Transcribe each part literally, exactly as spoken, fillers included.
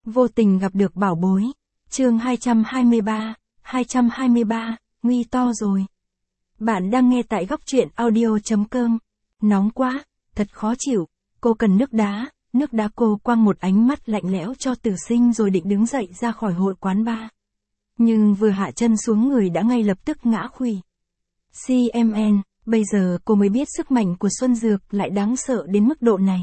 Vô tình gặp được bảo bối. Chương hai trăm hai mươi ba, hai trăm hai mươi ba, nguy to rồi. Bạn đang nghe tại góc truyện audio chấm com. Nóng quá, thật khó chịu, cô cần nước đá. Nước đá. Cô quăng một ánh mắt lạnh lẽo cho Tử Sinh rồi định đứng dậy ra khỏi hội quán bar. Nhưng vừa hạ chân xuống người đã ngay lập tức ngã khuỵu. xê em en, bây giờ cô mới biết sức mạnh của Xuân Dược lại đáng sợ đến mức độ này.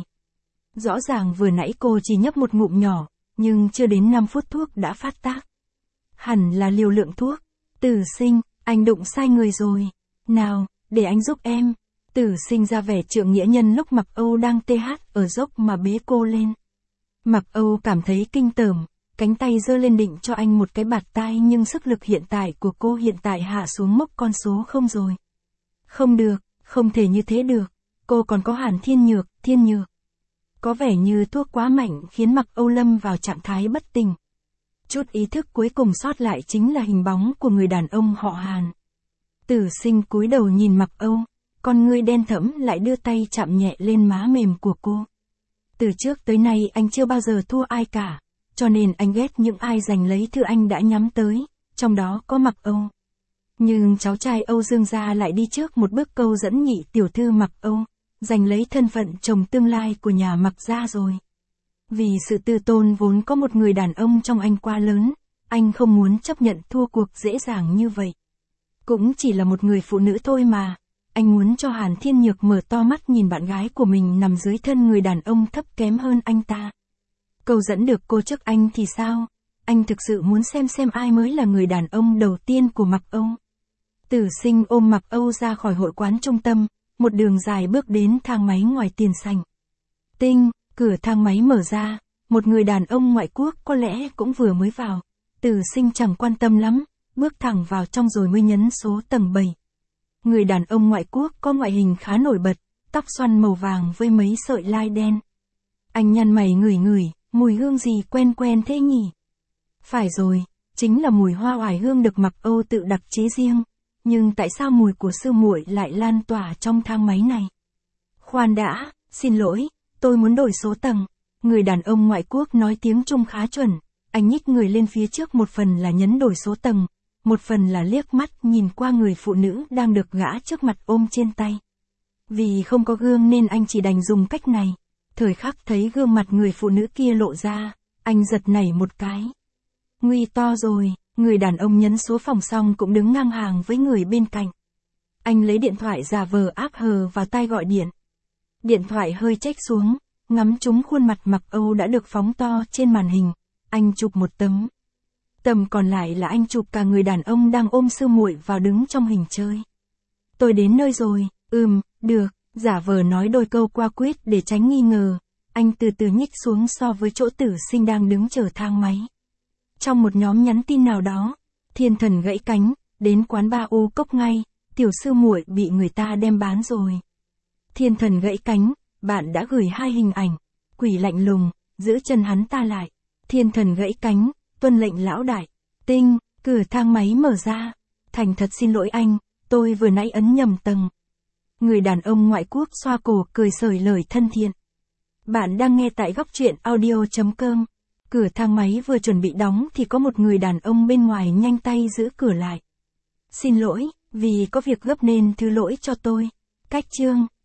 Rõ ràng vừa nãy cô chỉ nhấp một ngụm nhỏ, nhưng chưa đến năm phút thuốc đã phát tác. Hẳn là liều lượng thuốc. Tử Sinh, anh đụng sai người rồi. Nào, để anh giúp em. Tử Sinh ra vẻ trượng nghĩa nhân lúc Mặc Âu đang tê hát ở dốc mà bế cô lên. Mặc Âu cảm thấy kinh tởm, cánh tay giơ lên định cho anh một cái bạt tai, nhưng sức lực hiện tại của cô hiện tại hạ xuống mốc con số không rồi. Không được, không thể như thế được. Cô còn có Hàn Thiên Nhược, Thiên Nhược. Có vẻ như thuốc quá mạnh khiến Mặc Âu lâm vào trạng thái bất tỉnh. Chút ý thức cuối cùng sót lại chính là hình bóng của người đàn ông họ Hàn. Tử Sinh cúi đầu nhìn Mặc Âu, con ngươi đen thẫm lại đưa tay chạm nhẹ lên má mềm của cô. Từ trước tới nay anh chưa bao giờ thua ai cả, cho nên anh ghét những ai giành lấy thứ anh đã nhắm tới, trong đó có Mặc Âu. Nhưng cháu trai Âu Dương gia lại đi trước một bước câu dẫn nhị tiểu thư Mặc Âu, giành lấy thân phận chồng tương lai của nhà Mặc gia rồi. Vì sự tự tôn vốn có một người đàn ông trong anh quá lớn, anh không muốn chấp nhận thua cuộc dễ dàng như vậy. Cũng chỉ là một người phụ nữ thôi mà, anh muốn cho Hàn Thiên Nhược mở to mắt nhìn bạn gái của mình nằm dưới thân người đàn ông thấp kém hơn anh ta. Câu dẫn được cô trước anh thì sao? Anh thực sự muốn xem xem ai mới là người đàn ông đầu tiên của Mặc Âu. Tử Sinh ôm Mặc Âu ra khỏi hội quán trung tâm, một đường dài bước đến thang máy ngoài tiền sảnh. Tinh, cửa thang máy mở ra, một người đàn ông ngoại quốc có lẽ cũng vừa mới vào. Tử Sinh chẳng quan tâm lắm, bước thẳng vào trong rồi mới nhấn số tầng bảy. Người đàn ông ngoại quốc có ngoại hình khá nổi bật, tóc xoăn màu vàng với mấy sợi lai đen. Anh nhăn mày ngửi ngửi, mùi hương gì quen quen thế nhỉ? Phải rồi, chính là mùi hoa oải hương được Mặc Âu tự đặc chế riêng. Nhưng tại sao mùi của sư muội lại lan tỏa trong thang máy này? Khoan đã, xin lỗi, tôi muốn đổi số tầng. Người đàn ông ngoại quốc nói tiếng Trung khá chuẩn. Anh nhích người lên phía trước, một phần là nhấn đổi số tầng, một phần là liếc mắt nhìn qua người phụ nữ đang được gã trước mặt ôm trên tay. Vì không có gương nên anh chỉ đành dùng cách này. Thời khắc thấy gương mặt người phụ nữ kia lộ ra, anh giật nảy một cái. Nguy to rồi. Người đàn ông nhấn số phòng xong cũng đứng ngang hàng với người bên cạnh. Anh lấy điện thoại giả vờ áp hờ vào tai gọi điện. Điện thoại hơi chếch xuống, ngắm trúng khuôn mặt Mặc Âu đã được phóng to trên màn hình. Anh chụp một tấm. Tầm còn lại là anh chụp cả người đàn ông đang ôm sư muội vào đứng trong hình chơi. Tôi đến nơi rồi, ừm, được, giả vờ nói đôi câu qua quyết để tránh nghi ngờ. Anh từ từ nhích xuống so với chỗ Tử Sinh đang đứng chờ thang máy. Trong một nhóm nhắn tin nào đó, Thiên Thần gãy cánh, đến quán ba U Cốc ngay, tiểu sư muội bị người ta đem bán rồi. Thiên Thần gãy cánh, bạn đã gửi hai hình ảnh. Quỷ lạnh lùng, giữ chân hắn ta lại. Thiên Thần gãy cánh, tuân lệnh lão đại. Tinh, cửa thang máy mở ra. Thành thật xin lỗi anh, tôi vừa nãy ấn nhầm tầng. Người đàn ông ngoại quốc xoa cổ cười sởi lời thân thiện. Bạn đang nghe tại góc truyện audio chấm com. Cửa thang máy vừa chuẩn bị đóng thì có một người đàn ông bên ngoài nhanh tay giữ cửa lại. Xin lỗi, vì có việc gấp nên thứ lỗi cho tôi. Cách chương.